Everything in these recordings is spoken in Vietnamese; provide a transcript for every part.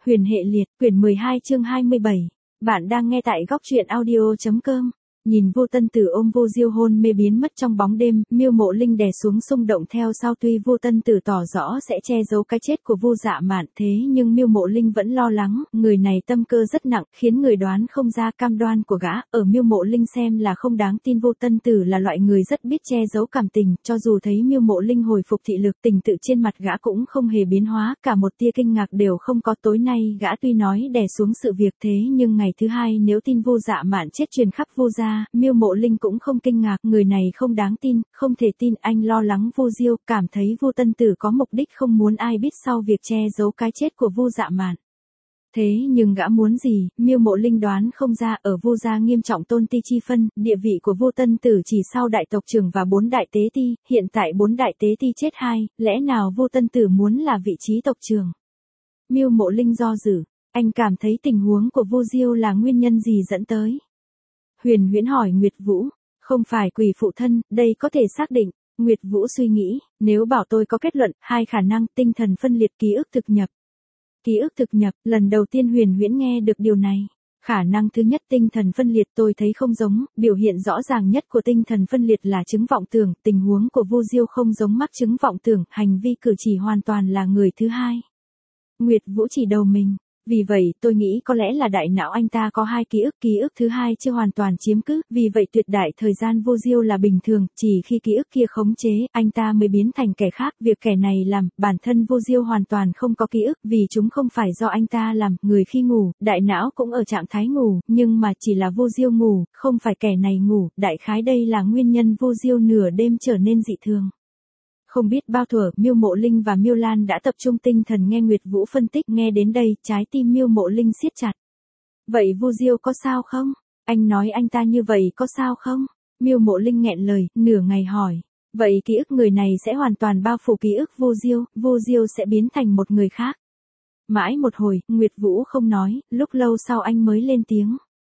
Huyền hệ liệt, quyển 12 chương 27. Bạn đang nghe tại góc truyện audio.com. Nhìn Vô Tân Tử ôm Vô Diêu hôn mê biến mất trong bóng đêm, Miêu Mộ Linh đè xuống xung động theo sau. Tuy Vô Tân Tử tỏ rõ sẽ che giấu cái chết của Vô Dạ Mạn, thế nhưng Miêu Mộ Linh vẫn lo lắng, người này tâm cơ rất nặng, khiến người đoán không ra cam đoan của gã. Ở Miêu Mộ Linh xem là không đáng tin. Vô Tân Tử là loại người rất biết che giấu cảm tình, cho dù thấy Miêu Mộ Linh hồi phục thị lực, tình tự trên mặt gã cũng không hề biến hóa, cả một tia kinh ngạc đều không có. Tối nay gã tuy nói đè xuống sự việc, thế nhưng ngày thứ hai nếu tin Vô Dạ Mạn chết truyền khắp Vô gia, Miêu Mộ Linh cũng không kinh ngạc, người này không đáng tin, không thể tin. Anh lo lắng Vô Diêu, cảm thấy Vô Tân Tử có mục đích không muốn ai biết sau việc che giấu cái chết của Vô Dạ Mạn. Thế nhưng gã muốn gì, Miêu Mộ Linh đoán không ra. Ở Vô gia nghiêm trọng tôn ti chi phân, địa vị của Vô Tân Tử chỉ sau đại tộc trưởng và 4 đại tế ti, hiện tại 4 đại tế ti chết 2, lẽ nào Vô Tân Tử muốn là vị trí tộc trưởng? Miêu Mộ Linh do dự, anh cảm thấy tình huống của Vô Diêu là nguyên nhân gì dẫn tới? Huyền Huyễn hỏi Nguyệt Vũ, không phải quỷ phụ thân, đây có thể xác định. Nguyệt Vũ suy nghĩ, nếu bảo tôi có kết luận, 2 khả năng: tinh thần phân liệt, ký ức thực nhập. Ký ức thực nhập, lần đầu tiên Huyền Huyễn nghe được điều này. Khả năng thứ nhất, tinh thần phân liệt, tôi thấy không giống, biểu hiện rõ ràng nhất của tinh thần phân liệt là chứng vọng tưởng, tình huống của Vô Diêu không giống mắc chứng vọng tưởng, hành vi cử chỉ hoàn toàn là người thứ hai. Nguyệt Vũ chỉ đầu mình. Vì vậy tôi nghĩ có lẽ là đại não anh ta có 2 ký ức thứ hai chưa hoàn toàn chiếm cứ, vì vậy tuyệt đại thời gian Vô Diêu là bình thường, chỉ khi ký ức kia khống chế, anh ta mới biến thành kẻ khác. Việc kẻ này làm, bản thân Vô Diêu hoàn toàn không có ký ức, vì chúng không phải do anh ta làm. Người khi ngủ, đại não cũng ở trạng thái ngủ, nhưng mà chỉ là Vô Diêu ngủ, không phải kẻ này ngủ, đại khái đây là nguyên nhân Vô Diêu nửa đêm trở nên dị thường. Không biết bao thuở, Miêu Mộ Linh và Miêu Lan đã tập trung tinh thần nghe Nguyệt Vũ phân tích. Nghe đến đây, trái tim Miêu Mộ Linh siết chặt. Vậy Vô Diêu có sao không? Anh nói anh ta như vậy có sao không? Miêu Mộ Linh nghẹn lời, nửa ngày hỏi. Vậy ký ức người này sẽ hoàn toàn bao phủ ký ức Vô Diêu sẽ biến thành một người khác. Mãi một hồi, Nguyệt Vũ không nói, lúc lâu sau anh mới lên tiếng.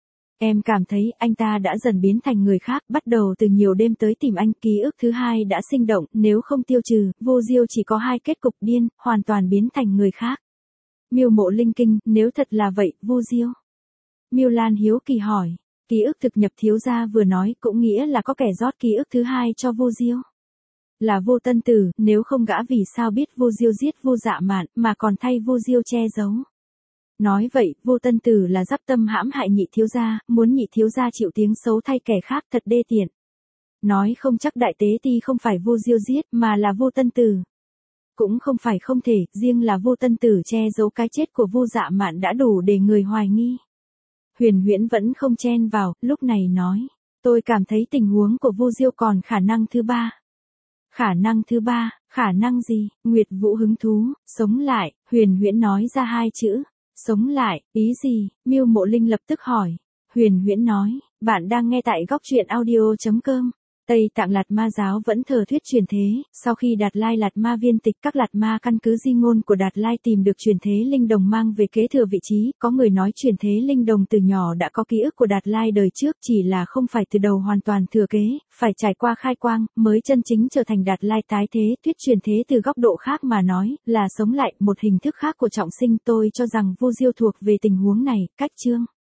Em cảm thấy anh ta đã dần biến thành người khác, bắt đầu từ nhiều đêm tới tìm anh. Ký ức thứ hai đã sinh động, nếu không tiêu trừ, Vô Diêu chỉ có 2 kết cục: điên, hoàn toàn biến thành người khác. Miêu Mộ Linh kinh, nếu thật là vậy, Vô Diêu. Miêu Lan hiếu kỳ hỏi, ký ức thực nhập thiếu gia vừa nói cũng nghĩa là có kẻ rót ký ức thứ hai cho Vô Diêu. Là Vô Tân Tử, nếu không gã vì sao biết Vô Diêu giết Vô Dạ Mạn, mà còn thay Vô Diêu che giấu. Nói vậy, Vô Tân Tử là dắp tâm hãm hại Nhị thiếu gia, muốn Nhị thiếu gia chịu tiếng xấu thay kẻ khác, thật đê tiện. Nói không chắc đại tế ti không phải Vô Diêu giết, mà là Vô Tân Tử. Cũng không phải không thể, riêng là Vô Tân Tử che giấu cái chết của Vô Dạ Mạn đã đủ để người hoài nghi. Huyền Huyễn vẫn không chen vào, lúc này nói, tôi cảm thấy tình huống của Vô Diêu còn khả năng thứ 3. Khả năng thứ 3, khả năng gì? Nguyệt Vũ hứng thú, sống lại. Huyền Huyễn nói ra 2 chữ. Sống lại, ý gì? Miêu Mộ Linh lập tức hỏi. Huyền Huyễn nói, bạn đang nghe tại góc truyện audio.com. Tây Tạng Lạt Ma giáo vẫn thờ thuyết truyền thế, sau khi Đạt Lai Lạt Ma viên tịch, các Lạt Ma căn cứ di ngôn của Đạt Lai tìm được truyền thế linh đồng mang về kế thừa vị trí. Có người nói truyền thế linh đồng từ nhỏ đã có ký ức của Đạt Lai đời trước, chỉ là không phải từ đầu hoàn toàn thừa kế, phải trải qua khai quang, mới chân chính trở thành Đạt Lai tái thế. Thuyết truyền thế từ góc độ khác mà nói, là sống lại, một hình thức khác của trọng sinh. Tôi cho rằng Vô Diêu thuộc về tình huống này. Cách chương